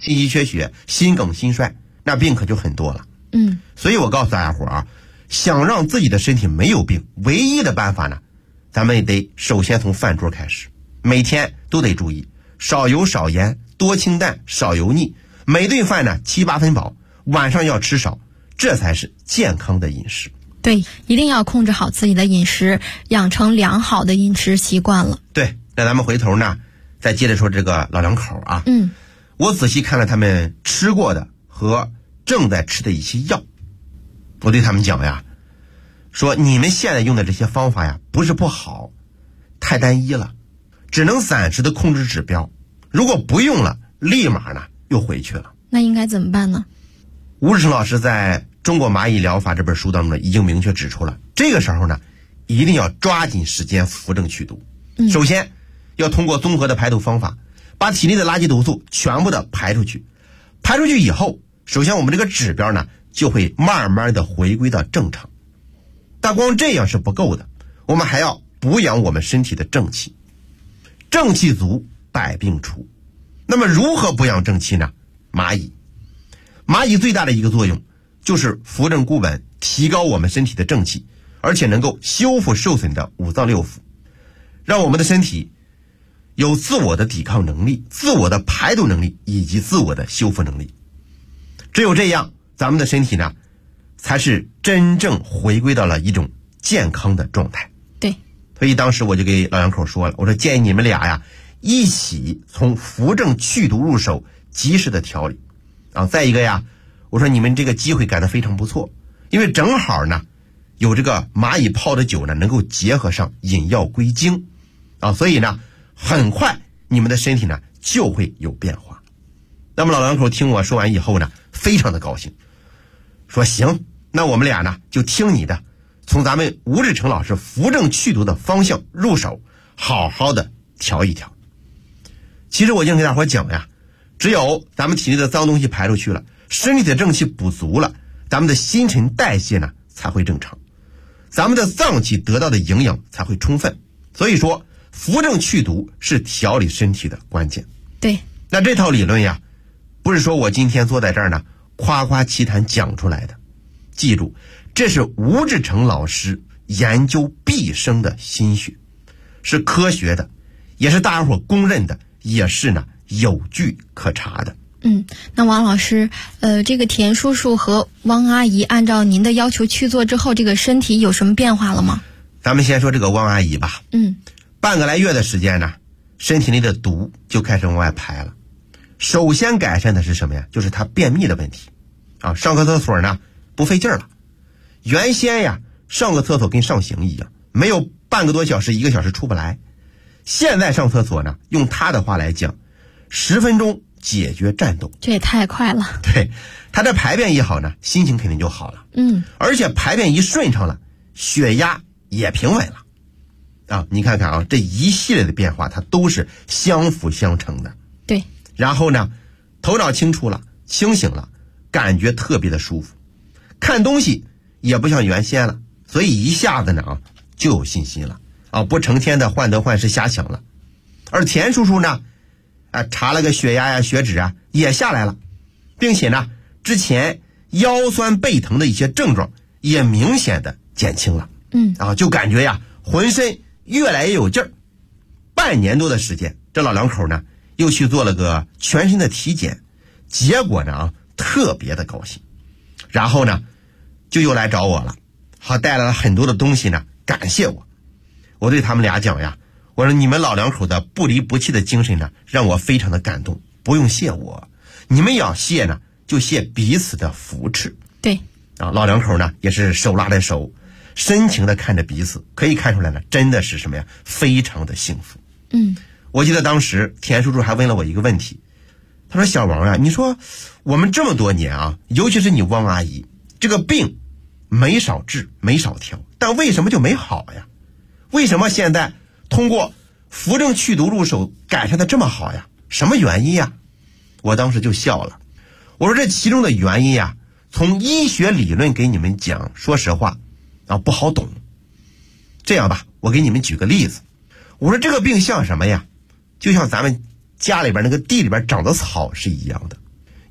信息缺血、心梗、心衰，那病可就很多了。所以我告诉大家伙啊，想让自己的身体没有病，唯一的办法呢，咱们也得首先从饭桌开始，每天都得注意少油少盐，多清淡，少油腻，每顿饭呢7、8分饱，晚上要吃少，这才是健康的饮食。 对，一定要控制好自己的饮食，养成良好的饮食习惯了。 对，那咱们回头呢再接着说这个老两口啊。我仔细看了他们吃过的和正在吃的一些药，我对他们讲呀，说你们现在用的这些方法呀，不是不好，太单一了，只能暂时的控制指标，如果不用了，立马呢又回去了。 那应该怎么办呢？ 吴志成老师在中国蚂蚁疗法这本书当中呢，已经明确指出了，这个时候呢，一定要抓紧时间扶正祛毒。首先要通过综合的排毒方法，把体内的垃圾毒素全部的排出去。排出去以后，首先我们这个指标呢，就会慢慢的回归到正常。但光这样是不够的，我们还要补养我们身体的正气。正气足，百病除。那么如何补养正气呢？蚂蚁最大的一个作用就是扶正固本，提高我们身体的正气，而且能够修复受损的五脏六腑，让我们的身体有自我的抵抗能力、自我的排毒能力以及自我的修复能力。只有这样，咱们的身体呢，才是真正回归到了一种健康的状态。 对， 所以当时我就给老两口说了，我说建议你们俩呀，一起从扶正祛毒入手，及时的调理啊。再一个呀，我说你们这个机会赶得非常不错，因为正好呢，有这个蚂蚁泡的酒呢，能够结合上引药归经啊，所以呢，很快你们的身体呢就会有变化。那么老两口听我说完以后呢，非常的高兴，说行，那我们俩呢就听你的，从咱们吴志成老师扶正祛毒的方向入手，好好的调一调。其实我已经给大伙讲呀，只有咱们体内的脏东西排出去了，身体的正气补足了，咱们的新陈代谢呢才会正常，咱们的脏器得到的营养才会充分。所以说扶正祛毒是调理身体的关键。 对， 那这套理论呀，不是说我今天坐在这儿呢夸夸其谈讲出来的，记住，这是吴志成老师研究毕生的心血，是科学的，也是大家伙公认的，也是呢有据可查的。 那王老师，这个田叔叔和汪阿姨按照您的要求去做之后，这个身体有什么变化了吗？ 咱们先说这个汪阿姨吧。半个来月的时间呢，身体内的毒就开始往外排了。首先改善的是什么呀？就是她便秘的问题啊，上个厕所呢不费劲了。原先呀上个厕所跟上刑一样，没有半个多小时1个小时出不来。现在上厕所呢，用她的话来讲，10分钟解决战斗。 这也太快了。 对，她这排便一好呢，心情肯定就好了。而且排便一顺畅了，血压也平稳了啊。你看看啊，这一系列的变化它都是相辅相成的。 对， 然后呢，头脑清楚了，清醒了，感觉特别的舒服，看东西也不像原先了，所以一下子呢就有信心了啊，不成天的患得患失瞎想了。而田叔叔呢查了个血压呀血脂啊也下来了，并且呢之前腰酸背疼的一些症状也明显的减轻了。就感觉呀浑身越来越有劲儿。半年多的时间，这老两口呢又去做了个全身的体检，结果呢特别的高兴，然后呢就又来找我了，还带来了很多的东西呢感谢我。我对他们俩讲呀，我说你们老两口的不离不弃的精神呢让我非常的感动，不用谢我，你们要谢呢就谢彼此的扶持。 对啊，老两口呢也是手拉着手，深情的看着彼此，可以看出来呢真的是什么呀，非常的幸福。我记得当时田叔叔还问了我一个问题，他说小王啊，你说我们这么多年啊，尤其是你汪阿姨，这个病没少治没少调，但为什么就没好呀？为什么现在通过扶正祛毒入手改善的这么好呀？什么原因呀？我当时就笑了，我说这其中的原因呀，从医学理论给你们讲，说实话不好懂。这样吧，我给你们举个例子，我说这个病像什么呀？就像咱们家里边那个地里边长的草是一样的。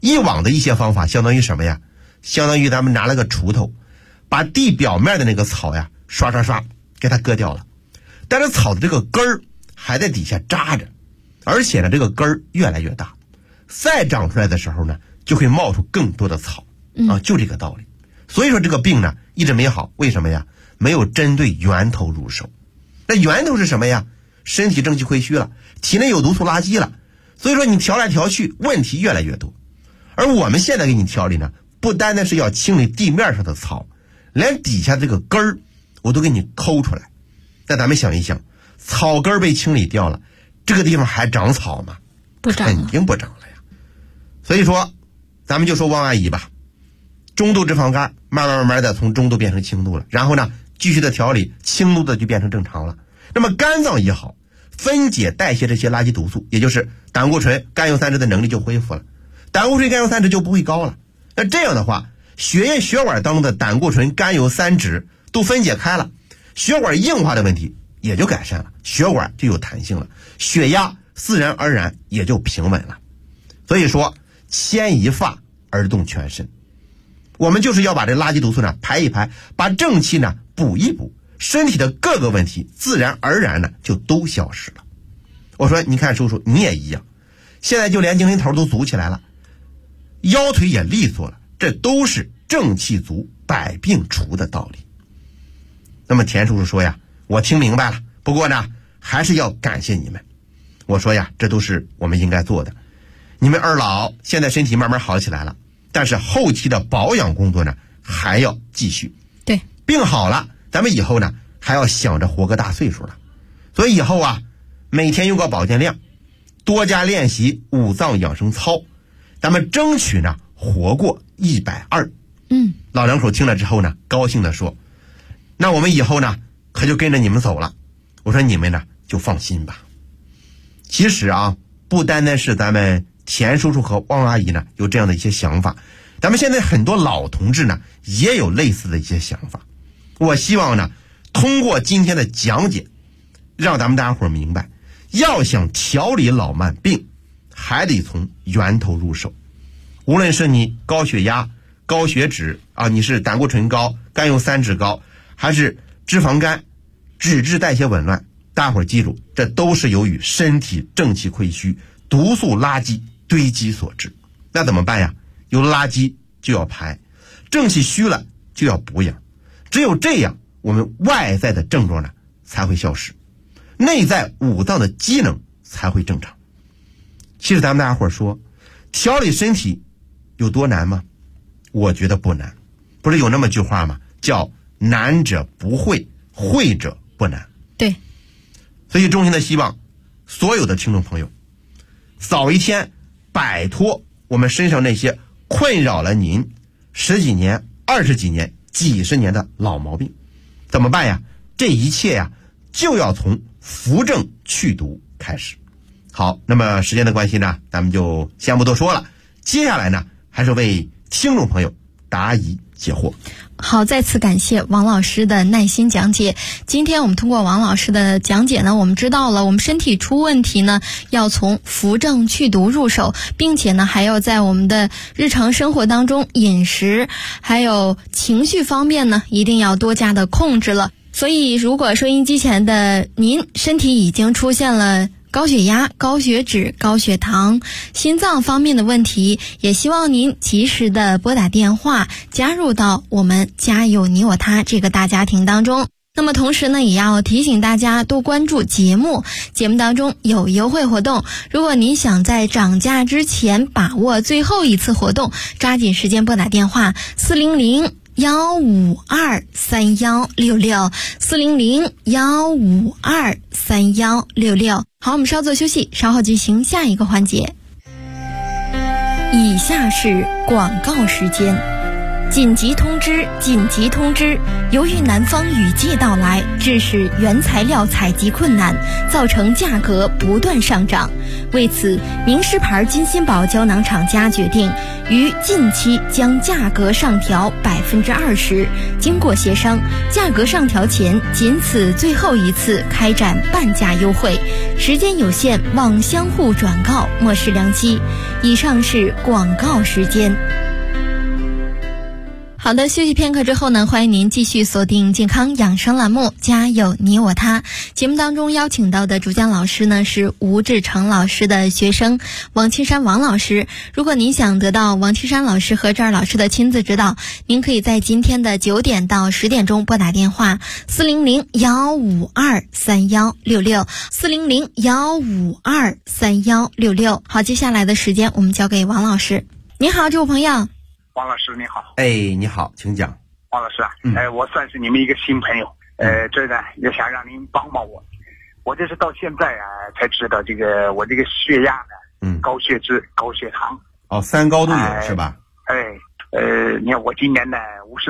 以往的一些方法相当于什么呀？相当于咱们拿了个锄头，把地表面的那个草呀刷给它割掉了，但是草的这个根儿还在底下扎着，而且呢这个根儿越来越大，再长出来的时候呢就会冒出更多的草啊，就这个道理。所以说这个病呢一直没好，为什么呀？没有针对源头入手。那源头是什么呀？身体正气亏虚了，体内有毒素垃圾了，所以说你调来调去问题越来越多。而我们现在给你调理呢，不单单是要清理地面上的草，连底下这个根儿我都给你抠出来。那咱们想一想，草根被清理掉了，这个地方还长草吗？ 不长， 肯定不长了呀。所以说咱们就说汪阿姨吧，中度脂肪肝慢慢的从中度变成轻度了，然后呢继续的调理，轻度的就变成正常了。那么肝脏也好，分解代谢这些垃圾毒素，也就是胆固醇、甘油三酯的能力就恢复了，胆固醇、甘油三酯就不会高了。那这样的话，血液血管当中的胆固醇、甘油三酯都分解开了，血管硬化的问题也就改善了，血管就有弹性了，血压自然而然也就平稳了。所以说牵一发而动全身，我们就是要把这垃圾毒素呢排一排，把正气呢补一补，身体的各个问题自然而然呢就都消失了。我说你看叔叔你也一样，现在就连精神头都足起来了，腰腿也利索了，这都是正气足百病除的道理。那么田叔叔说呀，我听明白了，不过呢还是要感谢你们。我说呀，这都是我们应该做的。你们二老现在身体慢慢好起来了，但是后期的保养工作呢还要继续。 对， 病好了，咱们以后呢还要想着活个大岁数了。所以以后啊，每天用个保健量，多加练习五脏养生操，咱们争取呢活过120。老两口听了之后呢，高兴地说，那我们以后呢可就跟着你们走了。我说你们呢就放心吧。其实啊，不单单是咱们田叔叔和汪阿姨呢有这样的一些想法，咱们现在很多老同志呢也有类似的一些想法。我希望呢通过今天的讲解，让咱们大家伙明白，要想调理老慢病，还得从源头入手。无论是你高血压、高血脂啊，你是胆固醇高、甘油三酯高，还是脂肪肝、脂质代谢紊乱，大伙记住，这都是由于身体正气亏虚，毒素垃圾堆积所致。那怎么办呀？有垃圾就要排，正气虚了就要补养，只有这样，我们外在的症状呢才会消失，内在五脏的机能才会正常。其实咱们大家伙说，调理身体有多难吗？我觉得不难。不是有那么句话吗？叫难者不会，会者不难。 对， 所以衷心的希望所有的听众朋友早一天摆脱我们身上那些困扰了您10几年、20几年、几十年的老毛病。怎么办呀？这一切呀就要从扶正祛毒开始。好，那么时间的关系呢，咱们就先不多说了，接下来呢还是为听众朋友答疑解惑。 好，再次感谢王老师的耐心讲解。今天我们通过王老师的讲解呢，我们知道了我们身体出问题呢，要从扶正祛毒入手，并且呢，还要在我们的日常生活当中，饮食还有情绪方面呢，一定要多加的控制了。所以，如果收音机前的您身体已经出现了高血压、高血脂、高血糖、心脏方面的问题，也希望您及时的拨打电话，加入到我们家有你我他这个大家庭当中。那么同时呢，也要提醒大家多关注节目当中有优惠活动。如果您想在涨价之前把握最后一次活动，抓紧时间拨打电话400-152-3166，400-152-3166。好，我们稍作休息，稍后进行下一个环节。以下是广告时间。 紧急通知！紧急通知！由于南方雨季到来，致使原材料采集困难，造成价格不断上涨。为此，名仕牌金鑫宝胶囊厂家决定于近期将价格上调20%。经过协商，价格上调前仅此最后一次开展半价优惠，时间有限，望相互转告，莫视良机。以上是广告时间。好的，休息片刻之后呢，欢迎您继续锁定健康养生栏目，家有你我他。节目当中邀请到的主讲老师呢是吴志成老师的学生王青山王老师。如果您想得到王青山老师和这儿老师的亲自指导，您可以在今天的9点到10点钟拨打电话400-152-3166，400-152-3166。好，接下来的时间我们交给王老师。你好，这位朋友。 王老师你好。 你好，请讲。 王老师啊，我算是你们一个新朋友，这呢也想让您帮帮我。我这是到现在啊才知道我这个血压呢，高血脂、高血糖。 三高都有是吧？ 你看我今年呢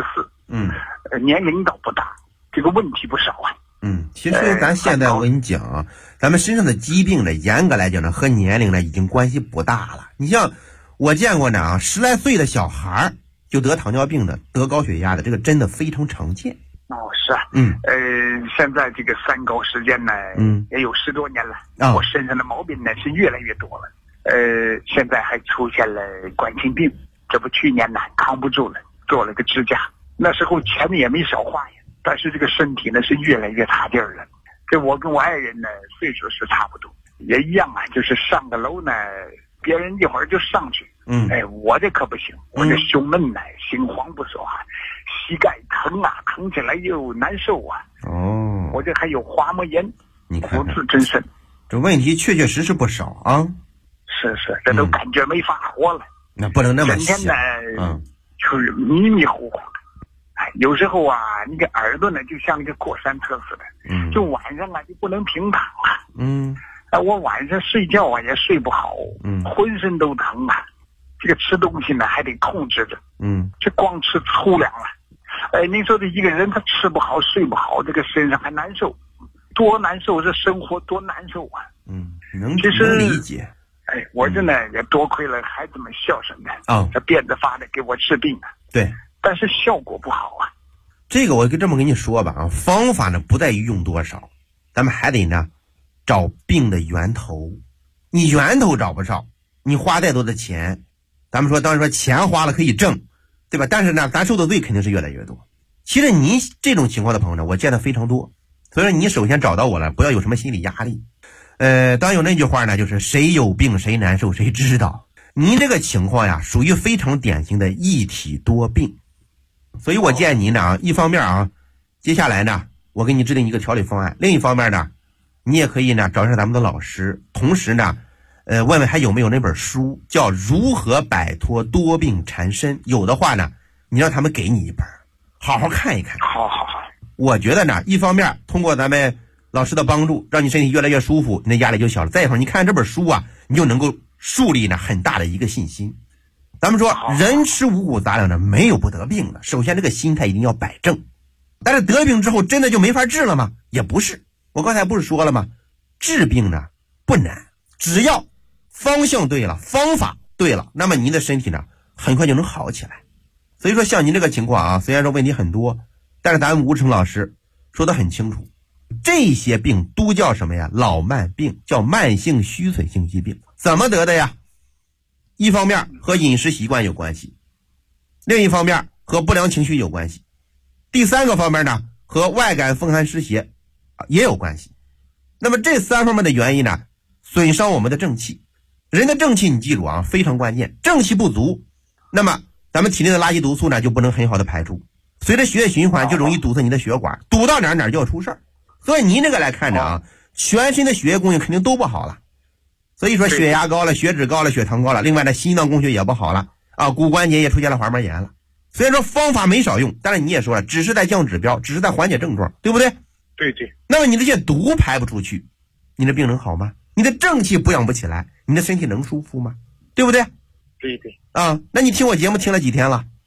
54，年龄倒不大，这个问题不少啊。 其实咱现在我跟你讲啊，咱们身上的疾病呢，严格来讲呢和年龄呢已经关系不大了。你像我见过呢10来岁的小孩就得糖尿病的，得高血压的，这个真的非常常见。 是啊。现在这个三高时间呢，也有10多年了。我身上的毛病呢是越来越多了。现在还出现了冠心病，这不去年呢扛不住了，做了个支架。那时候钱也没少花呀，但是这个身体呢是越来越差劲儿了。这我跟我爱人呢岁数是差不多，也一样啊，就是上个楼呢，别人一会儿就上去。我这可不行，我这胸闷呢，心慌不说啊，膝盖疼啊，疼起来又难受啊。我这还有滑膜炎， 你看看， 真是这问题确确实实不少啊。 是，这都感觉没法活了。 那不能那么想。 整天呢，就是迷迷糊糊。有时候啊，你这耳朵呢就像一个过山车似的，就晚上啊就不能平躺啊。我晚上睡觉啊也睡不好，浑身都疼啊。这个吃东西呢还得控制着，这光吃粗粮了。您说这一个人他吃不好睡不好，这个身上还难受，多难受，这生活多难受啊。 能理解。 我这呢也多亏了孩子们孝顺的这变着法的给我治病啊。 对， 但是效果不好啊。 这个我就这么跟你说吧方法呢不在于用多少，咱们还得呢找病的源头。你源头找不着，你花再多的钱，咱们说当然说钱花了可以挣，对吧？但是呢咱受的罪肯定是越来越多。其实你这种情况的朋友呢我见的非常多，所以说你首先找到我了，不要有什么心理压力。当有那句话呢，就是谁有病谁难受谁知道。您这个情况呀属于非常典型的一体多病，所以我建议您呢一方面接下来呢我给你制定一个调理方案，另一方面呢你也可以呢找上咱们的老师，同时呢问问还有没有那本书叫如何摆脱多病缠身，有的话呢你让他们给你一本好好看一看。 好， 我觉得呢一方面通过咱们老师的帮助让你身体越来越舒服，你的压力就小了，再一会儿你看这本书啊你就能够树立呢很大的一个信心。咱们说人吃五谷杂粮呢没有不得病的，首先这个心态一定要摆正。但是得病之后真的就没法治了吗？也不是，我刚才不是说了吗？治病呢不难，只要方向对了，方法对了，那么您的身体呢很快就能好起来。所以说像您这个情况虽然说问题很多，但是咱们吴成老师说得很清楚，这些病都叫什么呀？老慢病，叫慢性虚损性疾病。怎么得的呀？一方面和饮食习惯有关系，另一方面和不良情绪有关系，第三个方面呢和外感风寒湿邪也有关系。那么这3方面的原因呢损伤我们的正气。人的正气你记住非常关键，正气不足，那么咱们体内的垃圾毒素呢就不能很好的排出，随着血液循环就容易堵塞你的血管，堵到哪就要出事儿。所以您这个来看着全身的血液供应肯定都不好了。所以说血压高了，血脂高了，血糖高了，另外呢心脏供血也不好了骨关节也出现了滑膜炎了。虽然说方法没少用，但是你也说了只是在降指标，只是在缓解症状，对不对？ 对。 那么你这些毒排不出去，你的病能好吗？你的正气补养不起来，你的身体能舒服吗？对不对？ 对。 那你听我节目听了几天了？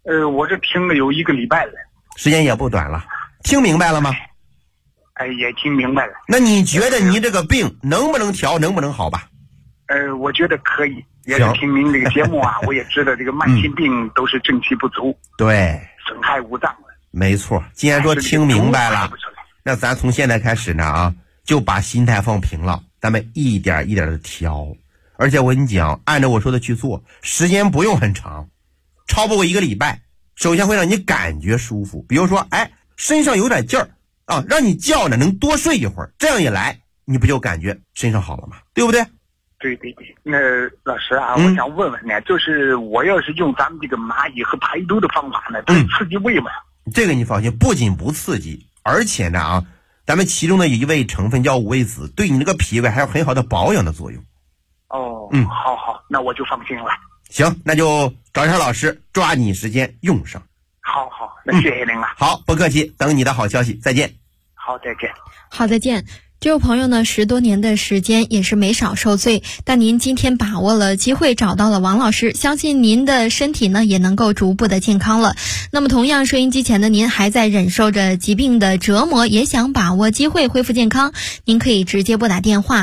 我这听了有1个礼拜了， 时间也不短了，听明白了吗？ 也听明白了。 那你觉得你这个病能不能调，能不能好吧？ 我觉得可以，也是听您这个节目啊，我也知道这个慢性病都是正气不足， 对， 损害五脏了。 没错，既然说听明白了，那咱从现在开始呢就把心态放平了，咱们一点一点的调。而且我跟你讲，按照我说的去做，时间不用很长，超不过1个礼拜。首先会让你感觉舒服，比如说身上有点劲儿让你觉呢能多睡一会儿，这样一来你不就感觉身上好了吗？对不对？ 对。那老师啊，我想问问呢，就是我要是用咱们这个蚂蚁和排毒的方法呢，它刺激胃吗？这个你放心，不仅不刺激，而且呢咱们其中的有一味成分叫五味子，对你这个脾胃还有很好的保养的作用。 好，那我就放心了。 行，那就找一下老师，抓紧时间用上。 好，那谢谢您了。 好，不客气，等你的好消息，再见。 好，再见。 好，再见。这位朋友呢，10多年的时间也是没少受罪，但您今天把握了机会，找到了王老师，相信您的身体呢也能够逐步的健康了。那么同样，收音机前的您还在忍受着疾病的折磨，也想把握机会恢复健康，您可以直接拨打电话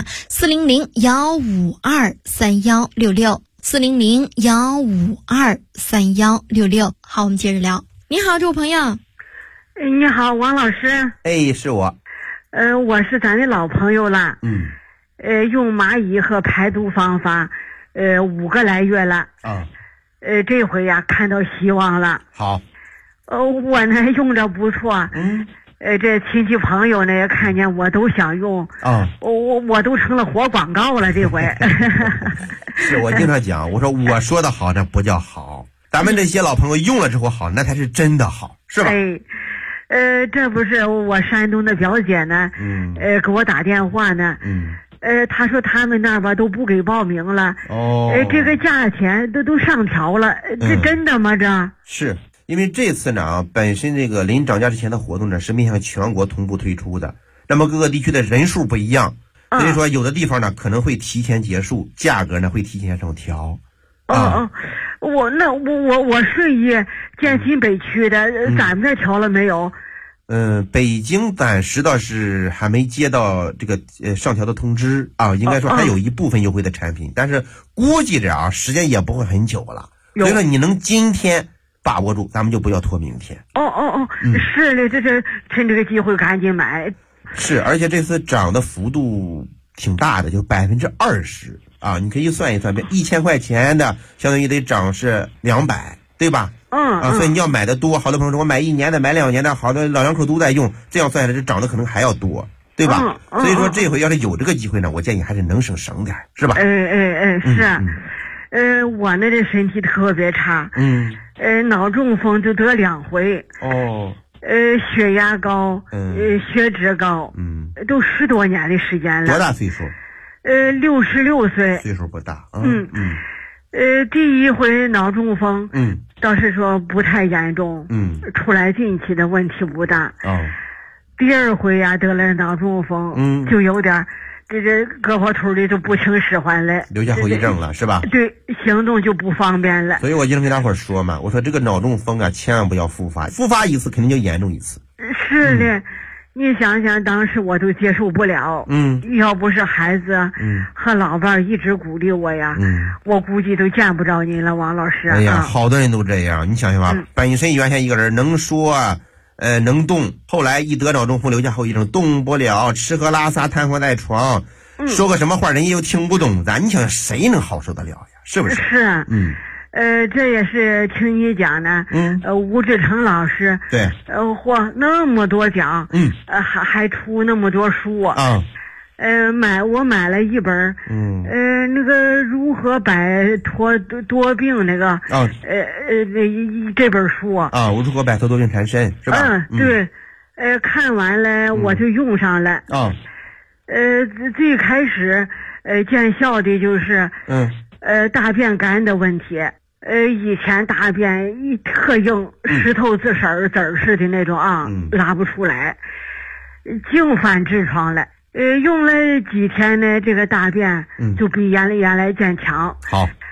400-152-3166，400-152-3166。好，我们接着聊。你好，这位朋友。 你好，王老师。 是我。 我是咱的老朋友了。用蚂蚁和排毒方法，5个来月了。这回呀看到希望了。 好。 我呢用着不错。这亲戚朋友呢也看见我都想用。我都成了活广告了这回。 是我经常讲，我说的好，那不叫好。咱们这些老朋友用了之后好，那才是真的好，是吧？ 这不是我山东的表姐呢，给我打电话呢，她说他们那边都不给报名了，这个价钱都上调了，这真的吗？这是因为这次呢，本身这个临涨价之前的活动呢是面向全国同步推出的，那么各个地区的人数不一样，所以说有的地方呢可能会提前结束，价格呢会提前上调。 我顺义建新北区的，咱们这调了没有？ 北京暂时倒是还没接到这个上调的通知应该说还有一部分优惠的产品，但是估计着时间也不会很久了，所以说你能今天把握住，咱们就不要拖明天。 是的，这是趁这个机会赶紧买。 是，而且这次涨的幅度挺大的，就20%你可以算一算，1000块钱的相当于得涨是200，对吧？所以你要买的多，好多朋友说我买1年的，买2年的，好多老两口都在用，这样算下来这涨的可能还要多，对吧？所以说这回要是有这个机会呢，我建议还是能省点，是吧？ 是。我呢这身体特别差，脑中风就得2回。血压高，血脂高，都10多年的时间了。 多大岁数 ？66岁。 岁数不大。 第一回脑中风，倒是说不太严重，出来近期的问题不大。第二回呀得了脑中风，就有点这胳膊腿里就不听使唤了， 留下后遗症了，是吧？ 对，行动就不方便了。 所以我经常跟大伙说嘛，我说这个脑中风千万不要复发，复发一次肯定就严重一次。 是的。你想想，当时我都接受不了，要不是孩子，和老伴一直鼓励我呀，我估计都见不着您了，王老师。 哎呀，好多人都这样，你想想吧，本身原先一个人能说，能动，后来一得脑中风留下后遗症，动不了，吃喝拉撒瘫痪在床，说个什么话人家又听不懂咱，你想想谁能好受得了呀？是不是？ 是。这也是听你讲呢。吴志成老师。 对。 嚯，那么多奖。还出那么多书啊。我买了一本。那个如何摆脱多病那个。这本书啊。 如何摆脱多病缠身是吧？ 对。看完了我就用上了。最开始见效的就是。大便干的问题。以前大便特硬，石头子儿似的那种拉不出来，净犯痔疮了。用了几天呢，这个大便就比原来坚强。 好。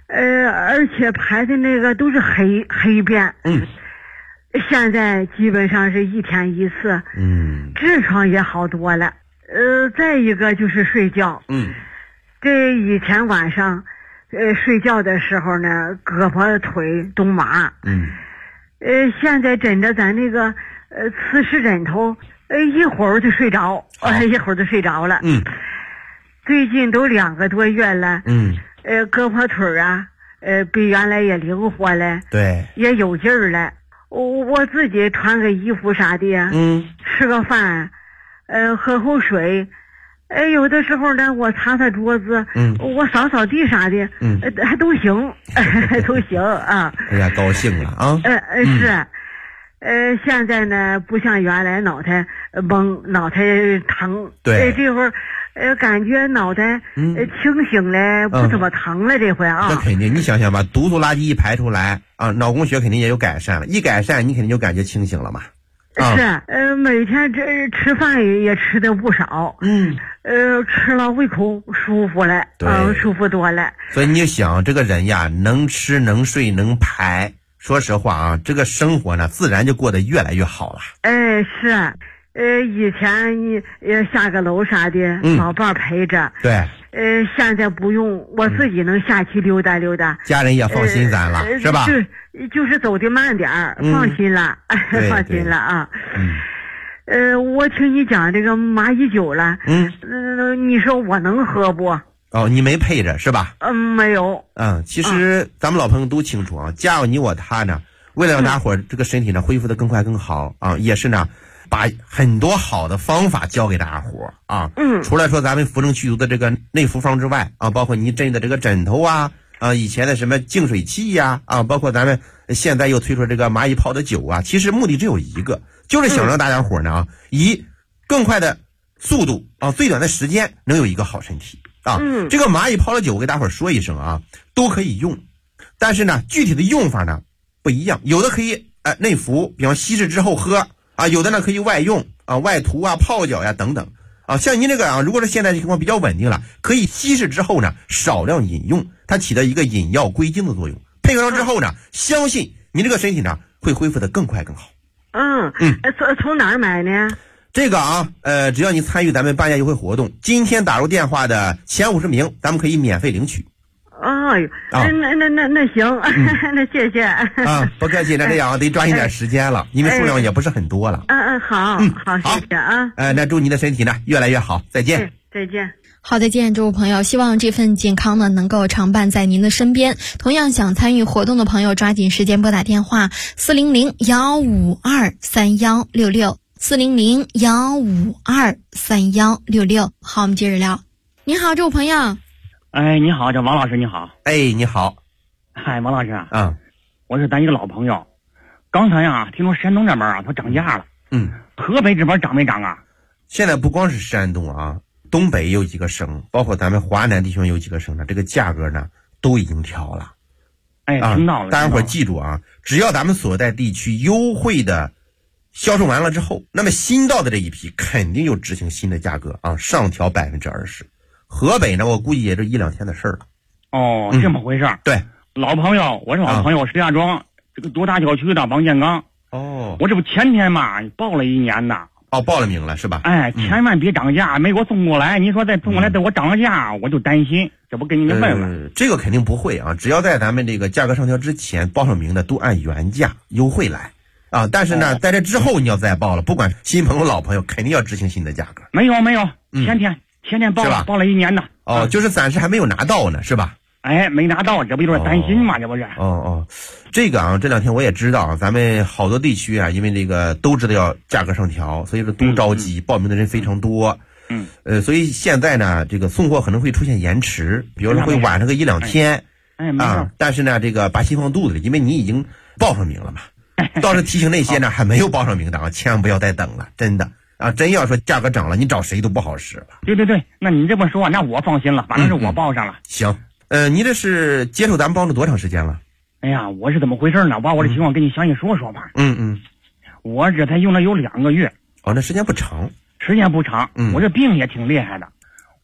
而且排的那个都是黑便。现在基本上是1天1次。痔疮也好多了。再一个就是睡觉。这以前晚上，睡觉的时候呢，胳膊腿都麻。现在枕着咱那个磁石枕头，一会儿就睡着，一会儿就睡着了。最近都2个多月了。胳膊腿啊，比原来也灵活了。 对， 也有劲儿了。我自己穿个衣服啥的，吃个饭，喝口水，有的时候呢，我擦擦桌子，我扫扫地啥的，还都行，都行啊。 哎呀，高兴了啊！ 是，现在呢，不像原来脑袋懵，脑袋疼。 对， 这会儿，感觉脑袋清醒了，不怎么疼了。这回啊， 那肯定，你想想吧，毒素垃圾一排出来啊，脑供血肯定也有改善了，一改善，你肯定就感觉清醒了嘛。 是，每天这吃饭也吃的不少。吃了胃口舒服了，舒服多了。 所以你就想，这个人呀，能吃能睡能排，说实话啊，这个生活呢，自然就过得越来越好了。 是。以前你下个楼啥的，老伴陪着。 对。 现在不用，我自己能下去溜达溜达。 家人也放心咱了，是吧？ 就是走的慢点儿，放心了，放心了啊。我听你讲这个蚂蚁酒了。你说我能喝不？ 哦，你没配着是吧？ 没有。 其实咱们老朋友都清楚啊，加上你我他呢，为了让大伙儿这个身体呢恢复的更快更好啊，也是呢。把很多好的方法教给大家伙啊。除了说咱们扶正祛毒的这个内服方之外啊，包括你枕的这个枕头啊，以前的什么净水器呀，包括咱们现在又推出这个蚂蚁泡的酒啊，其实目的只有一个，就是想让大家伙呢以更快的速度最短的时间能有一个好身体啊。这个蚂蚁泡的酒我给大伙说一声啊，都可以用，但是呢具体的用法呢不一样，有的可以内服，比方稀释之后喝。有的呢可以外用外涂泡脚呀等等像您这个如果是现在情况比较稳定了，可以稀释之后呢少量饮用，它起到一个引药归经的作用，配合上之后呢，相信您这个身体呢会恢复的更快更好。 从哪儿买呢？ 这个只要你参与咱们半价优惠活动，今天打入电话的前50名，咱们可以免费领取。 那行，那谢谢不客气。那这样得抓紧点时间了，因为数量也不是很多了。 好，谢谢啊。 那祝你的身体呢越来越好，再见。 再见。 好，再见，诸位朋友。希望这份健康呢能够常伴在您的身边。同样想参与活动的朋友，抓紧时间拨打电话400-152-3166，400-152-3166。好，我们接着聊。你好，这位朋友。 你好，这王老师你好。 你好。 嗨，王老师我是咱一个老朋友。刚才听说山东这边它涨价了。河北这边涨没涨啊？ 现在不光是山东东北有几个省，包括咱们华南地区有几个省呢，这个价格呢都已经调了。 听到了。 大家伙记住只要咱们所在地区优惠的销售完了之后，那么新到的这一批肯定又执行新的价格上调20%。河北呢，我估计也就1-2天的事儿了。 这么回事儿。 对， 老朋友，我是老朋友，石家庄这个多大小区的王建刚。我这不前天嘛报了1年的。 报了名了是吧？ 千万别涨价，没给我送过来。你说再送过来等我涨了价，我就担心。这不跟您问问。 这个肯定不会只要在咱们这个价格上调之前报上名的，都按原价优惠来但是呢，在这之后你要再报了，不管新朋友老朋友，肯定要执行新的价格。 没有，前天报了1年的。 就是暂时还没有拿到呢，是吧？ 没拿到，这不有点担心嘛？这不是。 这个这2天我也知道咱们好多地区因为这个都知道要价格上调，所以说都着急，报名的人非常多。所以现在呢，这个送货可能会出现延迟，比如说会晚上个1-2天。但是呢，这个把心放肚子里，因为你已经报上名了嘛。倒是提醒那些呢还没有报上名的千万不要再等了，真的。真要说价格涨了，你找谁都不好使了。 对，那你这么说，那我放心了，反正是我报上了。 行，你这是接受咱们帮助多长时间了？ 我是怎么回事呢？把我的情况跟你详细说说吧。我这才用了有2个月。 那时间不长。 时间不长。我这病也挺厉害的。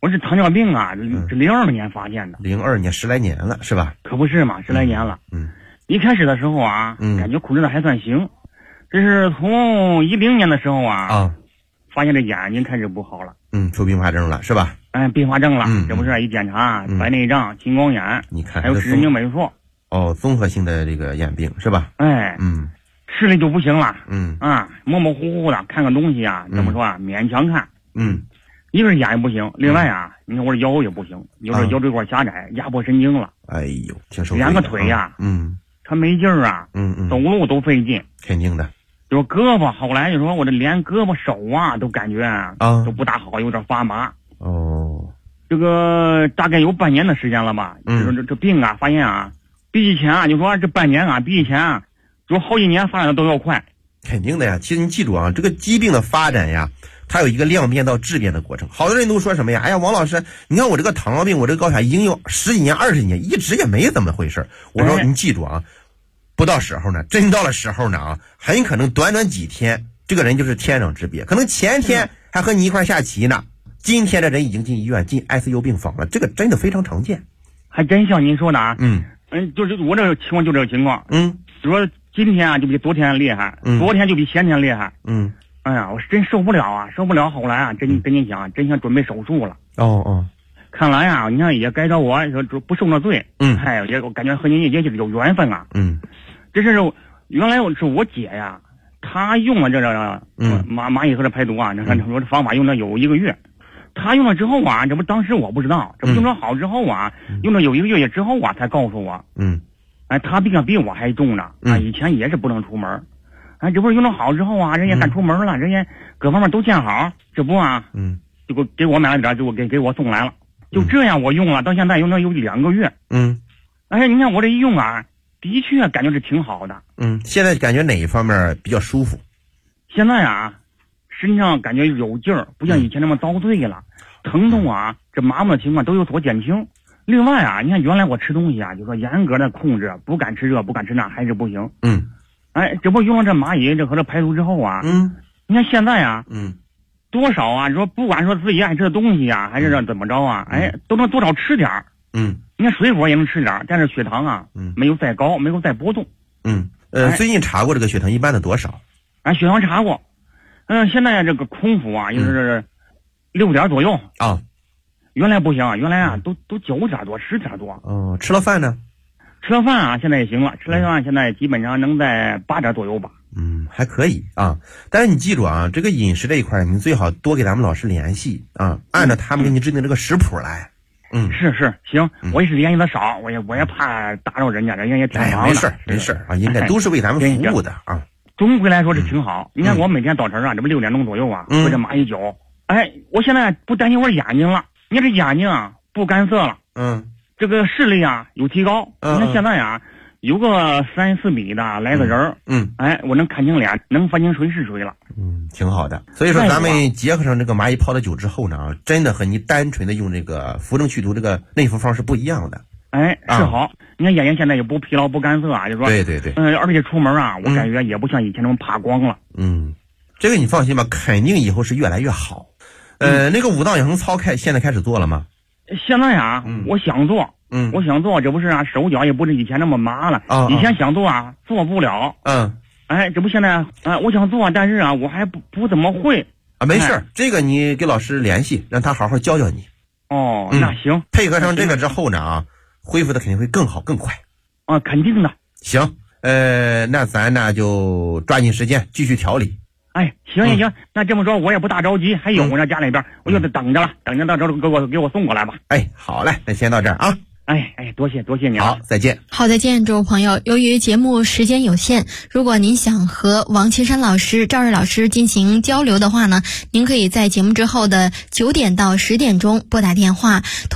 我是糖尿病啊，是02年发现的。 02年10来年了是吧？ 可不是嘛，10来年了。一开始的时候啊，感觉控制的还算行。这是从10年的时候啊，发现这眼睛开始不好了。 出并发症了是吧？ 并发症了。这不是一检查，白内障、青光眼， 你看还有视神经萎缩。 综合性的这个眼病是吧？ 视力就不行了。模模糊糊的，看个东西啊，怎么说啊，勉强看。一个是眼也不行，另外啊，你看我这腰也不行，有点腰椎管狭窄，压迫神经了。 哎呦，挺受。 两个腿呀，他没劲儿啊，走路都费劲。 肯定的。 就是胳膊，后来就说我这连胳膊手啊都感觉都不大好，有点发麻。这个大概有半年的时间了吧。就是这病啊，发现啊，比以前啊，就说这半年啊，比以前啊，就好几年发展的都要快。 肯定的呀，其实你记住啊，这个疾病的发展呀，它有一个量变到质变的过程。好多人都说什么呀？哎呀，王老师，你看我这个糖尿病，我这个高血压已经有10几年、20几年，一直也没怎么回事。我说你记住啊，不到时候呢，真到了时候呢啊，很可能短短几天，这个人就是天壤之别。可能前天还和你一块下棋呢，今天这人已经进医院、进 ICU 病房了，这个真的非常常见。 还真像您说的啊。就是我这个情况就这个情况。就说今天啊就比昨天厉害，昨天就比前天厉害。哎呀，我真受不了啊，受不了。后来啊，真跟你讲，真想准备手术了。看来啊，你看也该着我说不受那罪。也我感觉和您也有缘分啊。这是原来是我姐呀，她用了这蚂蚁和这排毒啊，你看说这方法用了有1个月。她用了之后啊，这不当时我不知道，这不用了好之后啊，用了有1个月之后啊，才告诉我。她病啊比我还重呢。以前也是不能出门。这不是用了好之后啊，人家敢出门了，人家各方面都见好，这不啊，就给我买了点，就给我送来了。就这样我用了，到现在用了有2个月。你看我这一用啊，的确感觉是挺好的。 现在感觉哪一方面比较舒服？ 现在啊，身上感觉有劲儿，不像以前那么遭罪了，疼痛啊，这麻木的情况都有所减轻。另外啊，你看原来我吃东西啊，就说严格的控制，不敢吃这，不敢吃那，还是不行。这不用了这蚂蚁这和这排毒之后啊，你看现在啊，多少啊，说不管说自己爱吃的东西啊，还是怎么着啊，都能多少吃点儿。你看水果也能吃点儿，但是血糖啊，没有再高，没有再波动。 最近查过这个血糖一般的多少？ 血糖查过，现在这个空腹啊，就是6点左右啊。 原来不行，原来啊都9点多、10点多。 吃了饭呢？ 吃了饭啊，现在也行了。吃了饭现在基本上能在8点左右吧。 还可以啊。但是你记住啊，这个饮食这一块，你最好多给咱们老师联系啊，按照他们给你制定这个食谱来。 是行，我也是联系的少，我也怕打扰人家，人家也挺忙的。 没事啊，应该都是为咱们服务的啊。 总归来说是挺好。你看我每天早晨啊，这不6点钟左右啊，喝这蚂蚁酒。我现在不担心我眼睛了，你看这眼睛啊不干涩了。这个视力啊有提高。你看现在啊有个3、4米的来个人我能看清脸，能分清谁是谁了。 挺好的。所以说咱们结合上这个蚂蚁泡的酒之后呢，真的和你单纯的用这个扶正祛毒这个内服方是不一样的。 是好。你看眼睛现在也不疲劳不干涩啊，就说对。 而且出门啊，我感觉也不像以前那么怕光了。 这个你放心吧，肯定以后是越来越好。那个5脏养生操现在开始做了吗？ 现在啊，我想做。我想做，这不是啊，手脚也不是以前那么麻了。以前想做啊，做不了。这不现在我想做，但是啊，我还不怎么会啊。没事，这个你给老师联系，让他好好教教你。 那行。 配合上这个之后呢啊，恢复的肯定会更好更快。 肯定的。 行，那咱呢就抓紧时间继续调理。 行，那这么说我也不大着急，还有我这家里边，我就得等着了，等着到时候给我送过来吧。 好嘞，那先到这儿啊。 多谢你了。 好，再见。 好，再见，诸位朋友。由于节目时间有限，如果您想和王岐山老师、赵瑞老师进行交流的话呢，您可以在节目之后的9点到10点钟拨打电话。